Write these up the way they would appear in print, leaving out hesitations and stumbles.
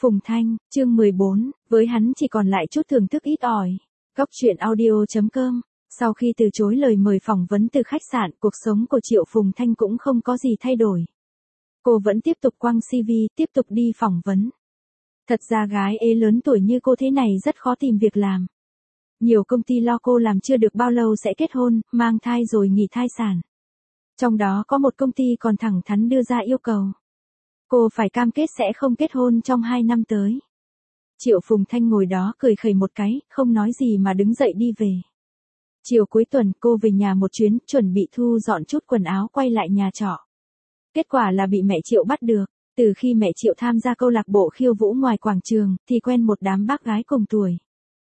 Phùng Thanh, chương 14, với hắn chỉ còn lại chút thưởng thức ít ỏi. Góc truyện audio.com. Sau khi từ chối lời mời phỏng vấn từ khách sạn, cuộc sống của Triệu Phùng Thanh cũng không có gì thay đổi. Cô vẫn tiếp tục quăng CV, tiếp tục đi phỏng vấn. Thật ra gái ế lớn tuổi như cô thế này rất khó tìm việc làm. Nhiều công ty lo cô làm chưa được bao lâu sẽ kết hôn, mang thai rồi nghỉ thai sản. Trong đó có một công ty còn thẳng thắn đưa ra yêu cầu. Cô phải cam kết sẽ không kết hôn trong 2 năm tới. Triệu Phùng Thanh ngồi đó cười khẩy một cái, không nói gì mà đứng dậy đi về. Chiều cuối tuần cô về nhà một chuyến, chuẩn bị thu dọn chút quần áo quay lại nhà trọ. Kết quả là bị mẹ Triệu bắt được. Từ khi mẹ Triệu tham gia câu lạc bộ khiêu vũ ngoài quảng trường, thì quen một đám bác gái cùng tuổi.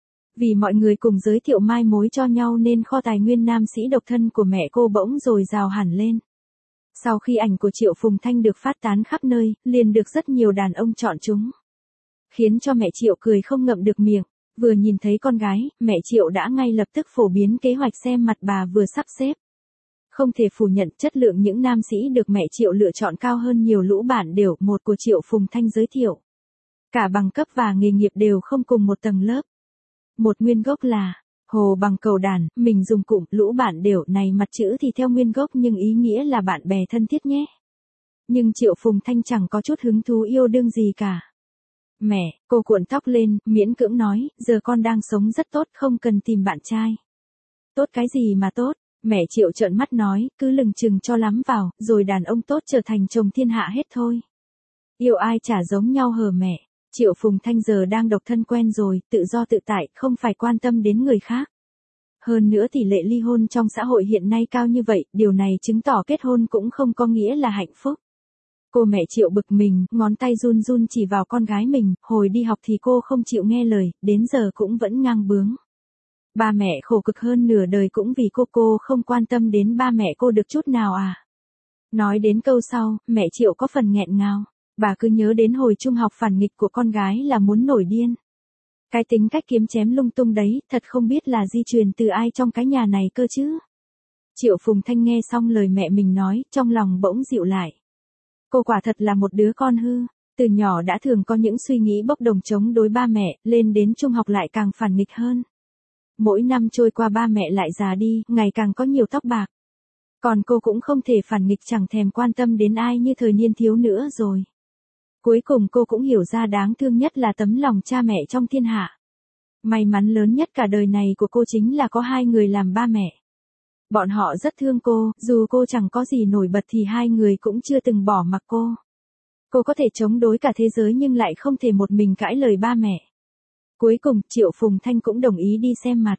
Vì mọi người cùng giới thiệu mai mối cho nhau nên kho tài nguyên nam sĩ độc thân của mẹ cô bỗng dồi dào hẳn lên. Sau khi ảnh của Triệu Phùng Thanh được phát tán khắp nơi, liền được rất nhiều đàn ông chọn chúng. Khiến cho mẹ Triệu cười không ngậm được miệng, vừa nhìn thấy con gái, mẹ Triệu đã ngay lập tức phổ biến kế hoạch xem mặt bà vừa sắp xếp. Không thể phủ nhận chất lượng những nam sĩ được mẹ Triệu lựa chọn cao hơn nhiều lũ bản đều một của Triệu Phùng Thanh giới thiệu. Cả bằng cấp và nghề nghiệp đều không cùng một tầng lớp. Một nguyên gốc là hồ bằng cầu đàn, mình dùng cụm lũ bạn đều này mặt chữ thì theo nguyên gốc nhưng ý nghĩa là bạn bè thân thiết nhé. Nhưng Triệu Phùng Thanh chẳng có chút hứng thú yêu đương gì cả. Mẹ, cô cuộn tóc lên, miễn cưỡng nói, giờ con đang sống rất tốt, không cần tìm bạn trai. Tốt cái gì mà tốt, mẹ Triệu trợn mắt nói, cứ lừng chừng cho lắm vào, rồi đàn ông tốt trở thành chồng thiên hạ hết thôi. Yêu ai chả giống nhau hờ mẹ. Triệu Phùng Thanh giờ đang độc thân quen rồi, tự do tự tại, không phải quan tâm đến người khác. Hơn nữa tỷ lệ ly hôn trong xã hội hiện nay cao như vậy, điều này chứng tỏ kết hôn cũng không có nghĩa là hạnh phúc. Cô mẹ Triệu bực mình, ngón tay run run chỉ vào con gái mình, hồi đi học thì cô không chịu nghe lời, đến giờ cũng vẫn ngang bướng. Ba mẹ khổ cực hơn nửa đời cũng vì cô không quan tâm đến ba mẹ cô được chút nào à. Nói đến câu sau, mẹ Triệu có phần nghẹn ngào. Bà cứ nhớ đến hồi trung học phản nghịch của con gái là muốn nổi điên. Cái tính cách kiếm chém lung tung đấy, thật không biết là di truyền từ ai trong cái nhà này cơ chứ. Triệu Phùng Thanh nghe xong lời mẹ mình nói, trong lòng bỗng dịu lại. Cô quả thật là một đứa con hư, từ nhỏ đã thường có những suy nghĩ bốc đồng chống đối ba mẹ, lên đến trung học lại càng phản nghịch hơn. Mỗi năm trôi qua ba mẹ lại già đi, ngày càng có nhiều tóc bạc. Còn cô cũng không thể phản nghịch chẳng thèm quan tâm đến ai như thời niên thiếu nữa rồi. Cuối cùng cô cũng hiểu ra đáng thương nhất là tấm lòng cha mẹ trong thiên hạ. May mắn lớn nhất cả đời này của cô chính là có 2 người làm ba mẹ. Bọn họ rất thương cô, dù cô chẳng có gì nổi bật thì 2 người cũng chưa từng bỏ mặc cô. Cô có thể chống đối cả thế giới nhưng lại không thể một mình cãi lời ba mẹ. Cuối cùng Triệu Phùng Thanh cũng đồng ý đi xem mặt.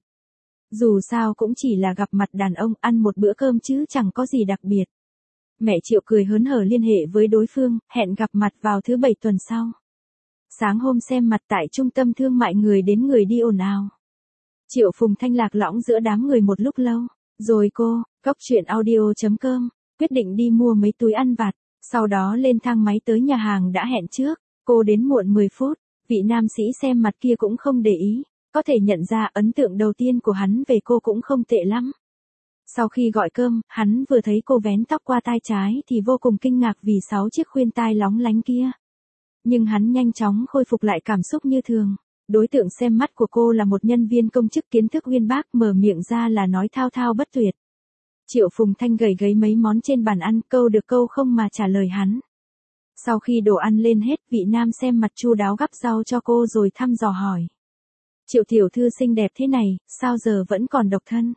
Dù sao cũng chỉ là gặp mặt đàn ông ăn một bữa cơm chứ chẳng có gì đặc biệt. Mẹ Triệu cười hớn hở liên hệ với đối phương, hẹn gặp mặt vào thứ 7 tuần sau. Sáng hôm xem mặt tại trung tâm thương mại người đến người đi ồn ào. Triệu Phùng Thanh lạc lõng giữa đám người một lúc lâu, rồi cô, góc truyện audio.com, quyết định đi mua mấy túi ăn vặt, sau đó lên thang máy tới nhà hàng đã hẹn trước. Cô đến muộn 10 phút, vị nam sĩ xem mặt kia cũng không để ý, có thể nhận ra ấn tượng đầu tiên của hắn về cô cũng không tệ lắm. Sau khi gọi cơm, hắn vừa thấy cô vén tóc qua tai trái thì vô cùng kinh ngạc vì 6 chiếc khuyên tai lóng lánh kia. Nhưng hắn nhanh chóng khôi phục lại cảm xúc như thường. Đối tượng xem mắt của cô là một nhân viên công chức kiến thức uyên bác, mở miệng ra là nói thao thao bất tuyệt. Triệu Phùng Thanh gầy gấy mấy món trên bàn ăn, câu được câu không mà trả lời hắn. Sau khi đồ ăn lên hết, vị nam xem mặt chu đáo gắp rau cho cô rồi thăm dò hỏi. Triệu tiểu thư xinh đẹp thế này, sao giờ vẫn còn độc thân?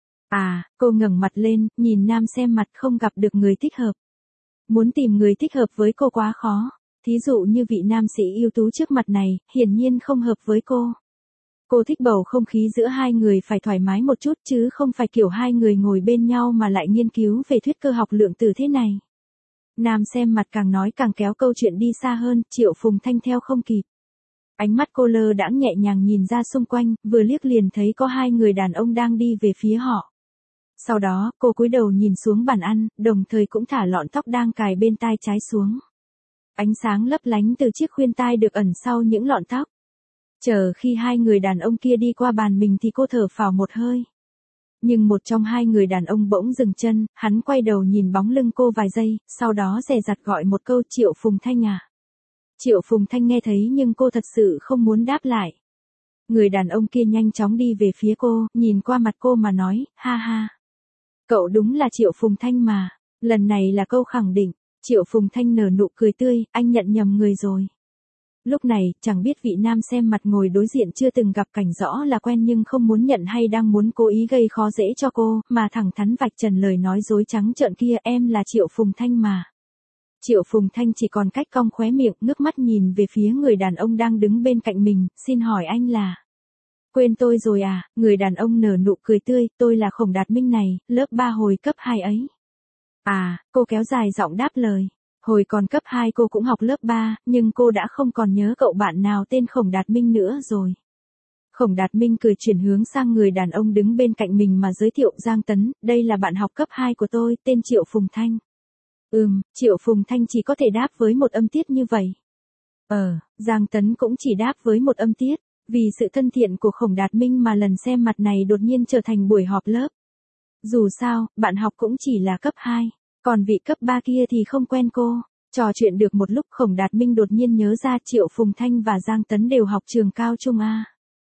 À, cô ngẩng mặt lên, nhìn nam xem mặt không gặp được người thích hợp. Muốn tìm người thích hợp với cô quá khó. Thí dụ như vị nam sĩ ưu tú trước mặt này, hiển nhiên không hợp với cô. Cô thích bầu không khí giữa 2 người phải thoải mái một chút chứ không phải kiểu 2 người ngồi bên nhau mà lại nghiên cứu về thuyết cơ học lượng tử thế này. Nam xem mặt càng nói càng kéo câu chuyện đi xa hơn, Triệu Phùng Thanh theo không kịp. Ánh mắt cô lơ đãng nhẹ nhàng nhìn ra xung quanh, vừa liếc liền thấy có 2 người đàn ông đang đi về phía họ. Sau đó, cô cúi đầu nhìn xuống bàn ăn, đồng thời cũng thả lọn tóc đang cài bên tai trái xuống. Ánh sáng lấp lánh từ chiếc khuyên tai được ẩn sau những lọn tóc. Chờ khi 2 người đàn ông kia đi qua bàn mình thì cô thở phào một hơi. Nhưng một trong 2 người đàn ông bỗng dừng chân, hắn quay đầu nhìn bóng lưng cô vài giây, sau đó dè dặt gọi một câu Triệu Phùng Thanh à. Triệu Phùng Thanh nghe thấy nhưng cô thật sự không muốn đáp lại. Người đàn ông kia nhanh chóng đi về phía cô, nhìn qua mặt cô mà nói, ha ha. Cậu đúng là Triệu Phùng Thanh mà. Lần này là câu khẳng định. Triệu Phùng Thanh nở nụ cười tươi, anh nhận nhầm người rồi. Lúc này, chẳng biết vị nam xem mặt ngồi đối diện chưa từng gặp cảnh rõ là quen nhưng không muốn nhận hay đang muốn cố ý gây khó dễ cho cô, mà thẳng thắn vạch trần lời nói dối trắng trợn kia, em là Triệu Phùng Thanh mà. Triệu Phùng Thanh chỉ còn cách cong khóe miệng, ngước mắt nhìn về phía người đàn ông đang đứng bên cạnh mình, xin hỏi anh là... Quên tôi rồi à, người đàn ông nở nụ cười tươi, tôi là Khổng Đạt Minh này, lớp 3 hồi cấp 2 ấy. À, cô kéo dài giọng đáp lời. Hồi còn cấp 2 cô cũng học lớp 3, nhưng cô đã không còn nhớ cậu bạn nào tên Khổng Đạt Minh nữa rồi. Khổng Đạt Minh cười chuyển hướng sang người đàn ông đứng bên cạnh mình mà giới thiệu, Giang Tấn, đây là bạn học cấp 2 của tôi, tên Triệu Phùng Thanh. Triệu Phùng Thanh chỉ có thể đáp với một âm tiết như vậy. Giang Tấn cũng chỉ đáp với một âm tiết, vì sự thân thiện của Khổng Đạt Minh mà lần xem mặt này đột nhiên trở thành buổi họp lớp. Dù sao, bạn học cũng chỉ là cấp 2, còn vị cấp 3 kia thì không quen cô. Trò chuyện được một lúc Khổng Đạt Minh đột nhiên nhớ ra Triệu Phùng Thanh và Giang Tấn đều học trường cao trung A.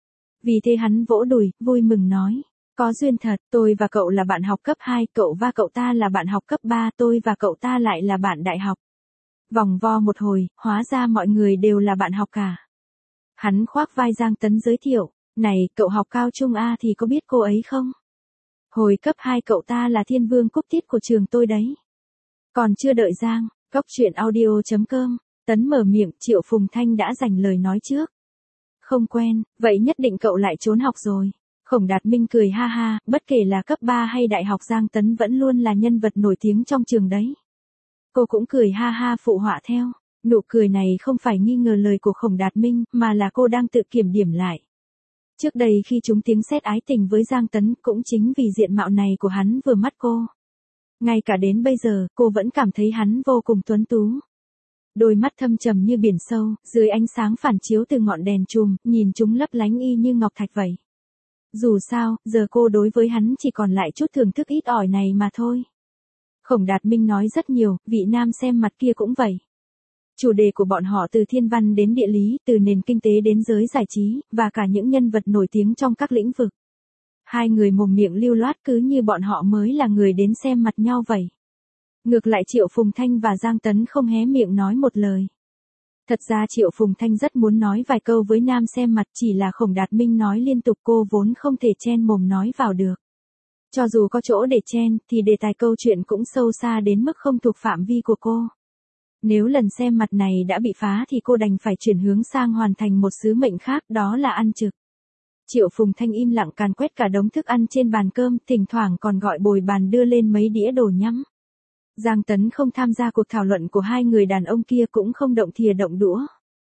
Vì thế hắn vỗ đùi, vui mừng nói. Có duyên thật, tôi và cậu là bạn học cấp 2, cậu và cậu ta là bạn học cấp 3, tôi và cậu ta lại là bạn đại học. Vòng vo một hồi, hóa ra mọi người đều là bạn học cả. Hắn khoác vai Giang Tấn giới thiệu, này, cậu học cao trung A thì có biết cô ấy không? Hồi cấp 2 cậu ta là thiên vương cúc tiết của trường tôi đấy. Còn chưa đợi Giang, Goctruyện.audio.com, Tấn mở miệng, Triệu Phùng Thanh đã dành lời nói trước. Không quen, vậy nhất định cậu lại trốn học rồi. Khổng Đạt Minh cười ha ha, bất kể là cấp 3 hay đại học Giang Tấn vẫn luôn là nhân vật nổi tiếng trong trường đấy. Cô cũng cười ha ha phụ họa theo. Nụ cười này không phải nghi ngờ lời của Khổng Đạt Minh, mà là cô đang tự kiểm điểm lại. Trước đây khi chúng tiếng sét ái tình với Giang Tấn cũng chính vì diện mạo này của hắn vừa mắt cô. Ngay cả đến bây giờ, cô vẫn cảm thấy hắn vô cùng tuấn tú. Đôi mắt thâm trầm như biển sâu, dưới ánh sáng phản chiếu từ ngọn đèn chùm, nhìn chúng lấp lánh y như ngọc thạch vậy. Dù sao, giờ cô đối với hắn chỉ còn lại chút thưởng thức ít ỏi này mà thôi. Khổng Đạt Minh nói rất nhiều, vị nam xem mặt kia cũng vậy. Chủ đề của bọn họ từ thiên văn đến địa lý, từ nền kinh tế đến giới giải trí, và cả những nhân vật nổi tiếng trong các lĩnh vực. Hai người mồm miệng lưu loát cứ như bọn họ mới là người đến xem mặt nhau vậy. Ngược lại Triệu Phùng Thanh và Giang Tấn không hé miệng nói một lời. Thật ra Triệu Phùng Thanh rất muốn nói vài câu với nam xem mặt, chỉ là Khổng Đạt Minh nói liên tục cô vốn không thể chen mồm nói vào được. Cho dù có chỗ để chen, thì đề tài câu chuyện cũng sâu xa đến mức không thuộc phạm vi của cô. Nếu lần xem mặt này đã bị phá thì cô đành phải chuyển hướng sang hoàn thành một sứ mệnh khác, đó là ăn trực. Triệu Phùng Thanh im lặng càn quét cả đống thức ăn trên bàn cơm, thỉnh thoảng còn gọi bồi bàn đưa lên mấy đĩa đồ nhắm. Giang Tấn không tham gia cuộc thảo luận của hai người đàn ông kia, cũng không động thìa động đũa.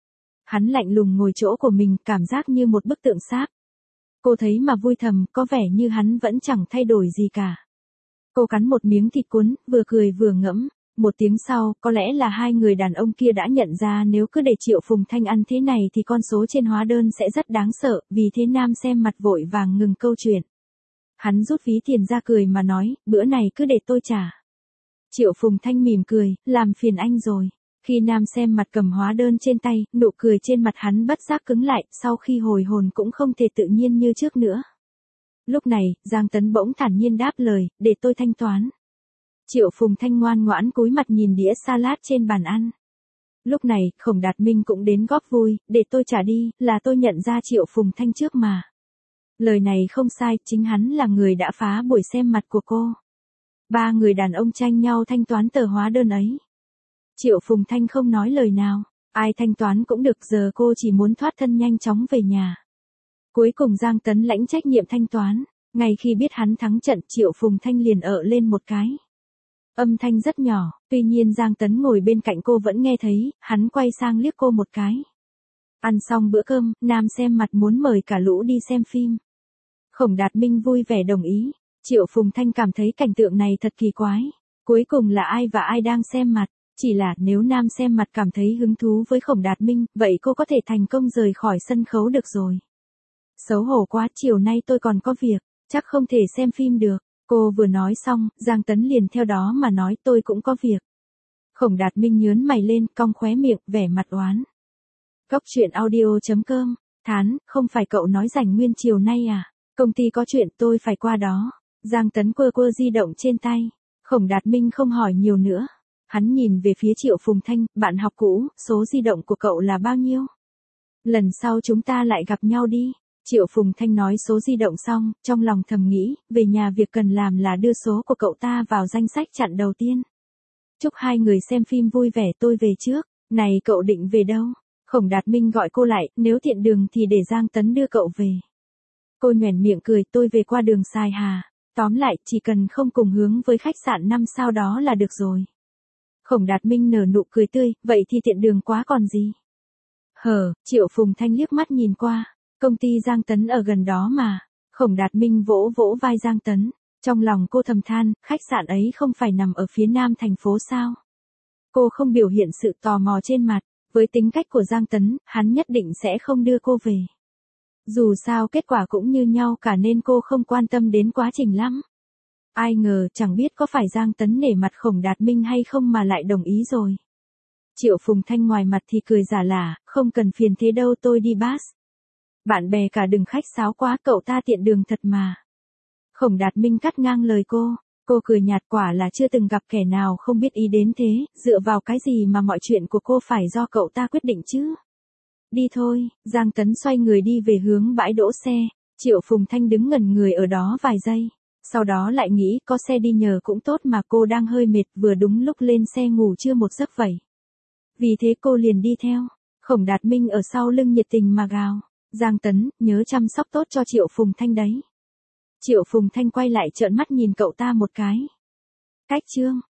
Hắn lạnh lùng ngồi chỗ của mình, cảm giác như một bức tượng sáp. Cô thấy mà vui thầm, có vẻ như hắn vẫn chẳng thay đổi gì cả. Cô cắn một miếng thịt cuốn, vừa cười vừa ngẫm. Một tiếng sau, có lẽ là hai người đàn ông kia đã nhận ra nếu cứ để Triệu Phùng Thanh ăn thế này thì con số trên hóa đơn sẽ rất đáng sợ, vì thế nam xem mặt vội vàng ngừng câu chuyện. Hắn rút ví tiền ra cười mà nói, bữa này cứ để tôi trả. Triệu Phùng Thanh mỉm cười, làm phiền anh rồi. Khi nam xem mặt cầm hóa đơn trên tay, nụ cười trên mặt hắn bất giác cứng lại, sau khi hồi hồn cũng không thể tự nhiên như trước nữa. Lúc này, Giang Tấn bỗng thản nhiên đáp lời, để tôi thanh toán. Triệu Phùng Thanh ngoan ngoãn cúi mặt nhìn đĩa salad trên bàn ăn. Lúc này, Khổng Đạt Minh cũng đến góp vui, để tôi trả đi, là tôi nhận ra Triệu Phùng Thanh trước mà. Lời này không sai, chính hắn là người đã phá buổi xem mặt của cô. Ba người đàn ông tranh nhau thanh toán tờ hóa đơn ấy. Triệu Phùng Thanh không nói lời nào, ai thanh toán cũng được, giờ cô chỉ muốn thoát thân nhanh chóng về nhà. Cuối cùng Giang Tấn lãnh trách nhiệm thanh toán, ngay khi biết hắn thắng trận Triệu Phùng Thanh liền ợ lên một cái. Âm thanh rất nhỏ, tuy nhiên Giang Tấn ngồi bên cạnh cô vẫn nghe thấy, hắn quay sang liếc cô một cái. Ăn xong bữa cơm, nam xem mặt muốn mời cả lũ đi xem phim. Khổng Đạt Minh vui vẻ đồng ý, Triệu Phùng Thanh cảm thấy cảnh tượng này thật kỳ quái. Cuối cùng là ai và ai đang xem mặt, chỉ là nếu nam xem mặt cảm thấy hứng thú với Khổng Đạt Minh, vậy cô có thể thành công rời khỏi sân khấu được rồi. Xấu hổ quá, chiều nay tôi còn có việc, chắc không thể xem phim được. Cô vừa nói xong, Giang Tấn liền theo đó mà nói tôi cũng có việc. Khổng Đạt Minh nhớn mày lên, cong khóe miệng, vẻ mặt oán. Cốc truyện audio.com, Thán, không phải cậu nói rảnh nguyên chiều nay à? Công ty có chuyện tôi phải qua đó. Giang Tấn quơ quơ di động trên tay. Khổng Đạt Minh không hỏi nhiều nữa. Hắn nhìn về phía Triệu Phùng Thanh, bạn học cũ, số di động của cậu là bao nhiêu? Lần sau chúng ta lại gặp nhau đi. Triệu Phùng Thanh nói số di động xong, trong lòng thầm nghĩ, về nhà việc cần làm là đưa số của cậu ta vào danh sách chặn đầu tiên. Chúc hai người xem phim vui vẻ, tôi về trước. Này cậu định về đâu? Khổng Đạt Minh gọi cô lại, nếu tiện đường thì để Giang Tấn đưa cậu về. Cô nhoẻn miệng cười, tôi về qua đường Sài Hà. Tóm lại, chỉ cần không cùng hướng với khách sạn 5 sao đó là được rồi. Khổng Đạt Minh nở nụ cười tươi, vậy thì tiện đường quá còn gì. Triệu Phùng Thanh liếc mắt nhìn qua, công ty Giang Tấn ở gần đó mà. Khổng Đạt Minh vỗ vỗ vai Giang Tấn, trong lòng cô thầm than, khách sạn ấy không phải nằm ở phía nam thành phố sao. Cô không biểu hiện sự tò mò trên mặt, với tính cách của Giang Tấn, hắn nhất định sẽ không đưa cô về. Dù sao kết quả cũng như nhau cả nên cô không quan tâm đến quá trình lắm. Ai ngờ chẳng biết có phải Giang Tấn nể mặt Khổng Đạt Minh hay không mà lại đồng ý rồi. Triệu Phùng Thanh ngoài mặt thì cười giả lả, không cần phiền thế đâu, tôi đi bus. Bạn bè cả đừng khách sáo quá, cậu ta tiện đường thật mà. Khổng Đạt Minh cắt ngang lời cô cười nhạt, quả là chưa từng gặp kẻ nào không biết ý đến thế, dựa vào cái gì mà mọi chuyện của cô phải do cậu ta quyết định chứ. Đi thôi, Giang Tấn xoay người đi về hướng bãi đỗ xe, Triệu Phùng Thanh đứng ngẩn người ở đó vài giây. Sau đó lại nghĩ có xe đi nhờ cũng tốt mà cô đang hơi mệt, vừa đúng lúc lên xe ngủ chưa một giấc vậy. Vì thế cô liền đi theo. Khổng Đạt Minh ở sau lưng nhiệt tình mà gào, Giang Tấn, nhớ chăm sóc tốt cho Triệu Phùng Thanh đấy. Triệu Phùng Thanh quay lại trợn mắt nhìn cậu ta một cái. Cách chương